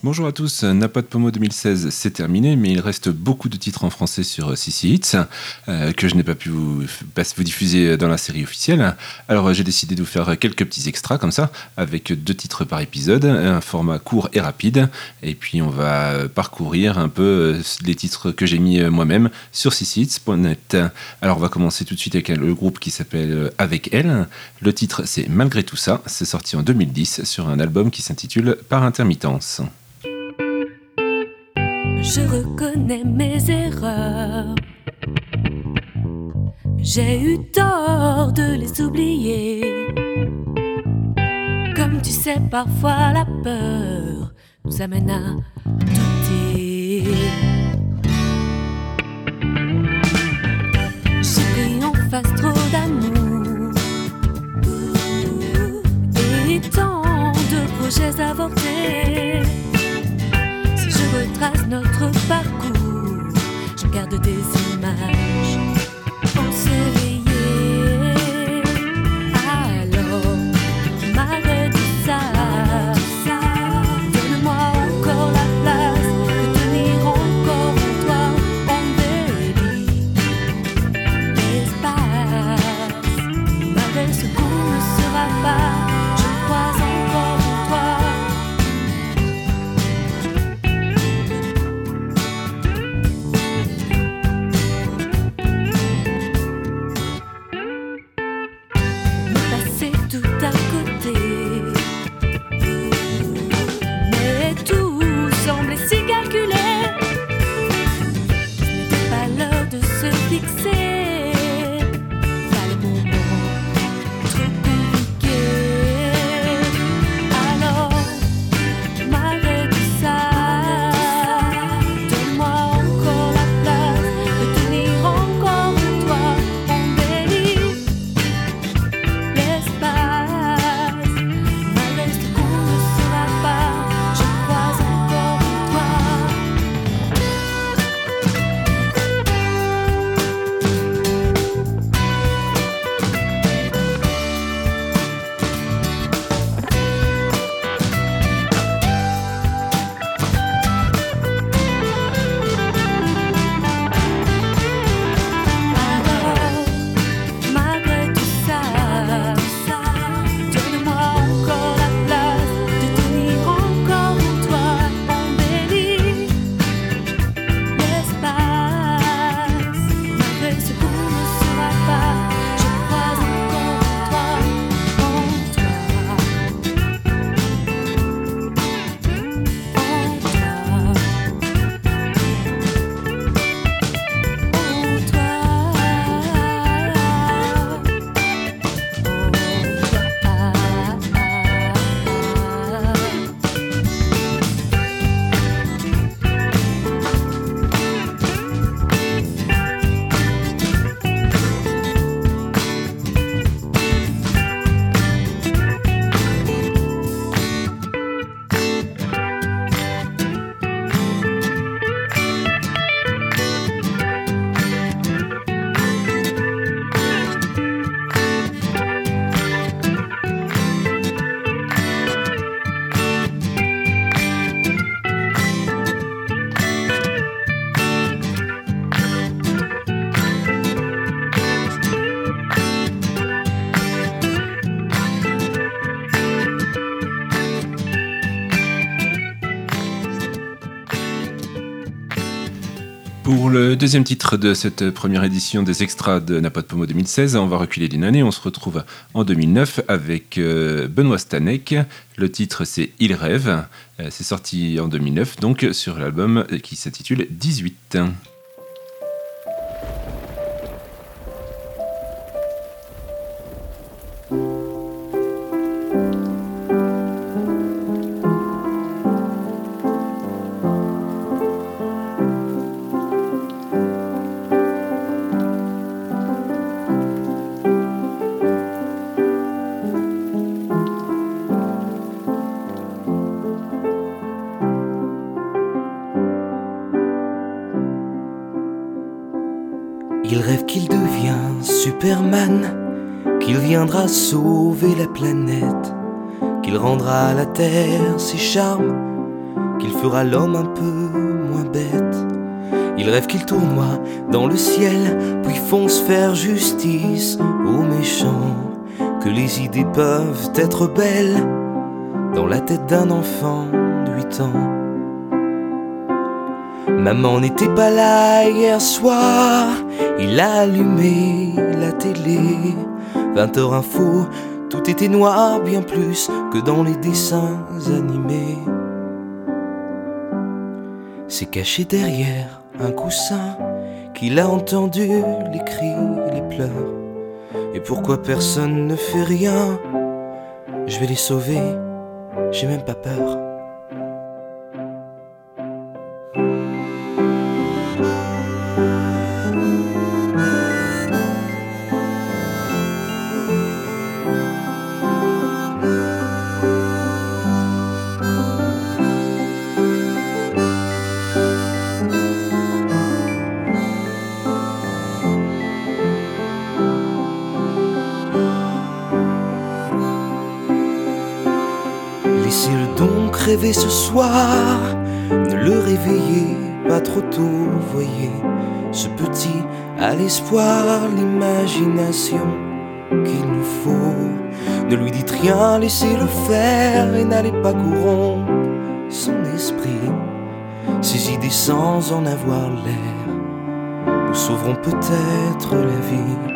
Bonjour à tous, N'a pas de Pomo 2016 c'est terminé, mais il reste beaucoup de titres en français sur CC Hits que je n'ai pas pu vous diffuser dans la série officielle. Alors j'ai décidé de vous faire quelques petits extras comme ça, avec 2 titres par épisode, un format court et rapide, et puis on va parcourir un peu les titres que j'ai mis moi-même sur cchits.net. Alors on va commencer tout de suite avec le groupe qui s'appelle Avec Elle. Le titre c'est Malgré tout ça, c'est sorti en 2010 sur un album qui s'intitule Par intermittence. Je reconnais mes erreurs. J'ai eu tort de les oublier. Comme tu sais, parfois la peur nous amène à douter. J'ai pris en face trop d'amour et tant de projets avortés. Je retrace notre parcours, je garde des images. On s'est réveillé, alors malgré tout ça, donne-moi encore la place de tenir encore en toi, embellit l'espace. Malgré ce qu'on ne sera pas, je crois encore en toi. Pour le deuxième titre de cette première édition des extras de N'a pas de Pomo 2016, on va reculer d'une année, on se retrouve en 2009 avec Benoît Stanek. Le titre c'est Il rêve, c'est sorti en 2009 donc sur l'album qui s'intitule 18. Il rêve qu'il devient Superman, qu'il viendra sauver la planète, qu'il rendra à la terre ses charmes, qu'il fera l'homme un peu moins bête. Il rêve qu'il tournoie dans le ciel, puis fonce faire justice aux méchants. Que les idées peuvent être belles dans la tête d'un enfant de 8 ans. Maman n'était pas là hier soir, il a allumé la télé. 20h info, tout était noir, bien plus que dans les dessins animés. C'est caché derrière un coussin qu'il a entendu les cris, les pleurs. Et pourquoi personne ne fait rien? Je vais les sauver, j'ai même pas peur. Laissez-le donc rêver ce soir, ne le réveillez pas trop tôt, voyez. Ce petit a l'espoir, l'imagination qu'il nous faut. Ne lui dites rien, laissez-le faire et n'allez pas corrompre son esprit. Ses idées sans en avoir l'air nous sauveront peut-être la vie.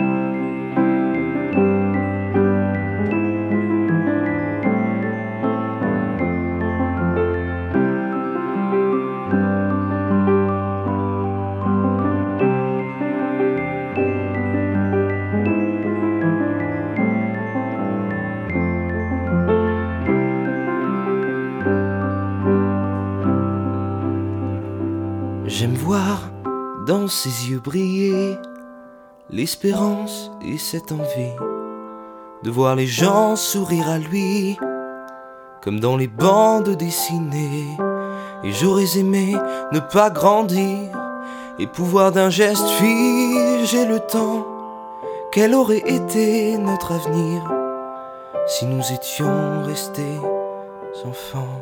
J'aime voir dans ses yeux briller l'espérance et cette envie de voir les gens sourire à lui comme dans les bandes dessinées. Et j'aurais aimé ne pas grandir et pouvoir d'un geste figer le temps. Quel aurait été notre avenir si nous étions restés enfants?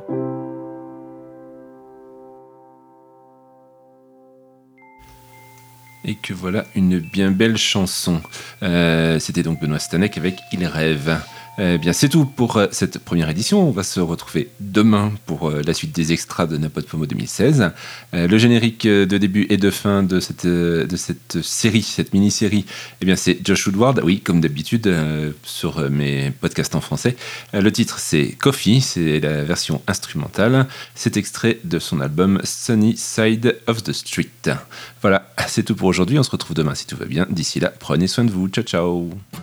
Et que voilà une bien belle chanson. C'était donc Benoît Stanek avec Il rêve. Bien, c'est tout pour cette première édition. On va se retrouver demain pour la suite des extras de N'importe Pomo 2016. Le générique de début et de fin de cette série, cette mini-série, eh bien, c'est Josh Woodward, oui, comme d'habitude, sur mes podcasts en français. Le titre, c'est Coffee, c'est la version instrumentale. C'est extrait de son album Sunny Side of the Street. Voilà, c'est tout pour aujourd'hui. On se retrouve demain si tout va bien. D'ici là, prenez soin de vous. Ciao, ciao.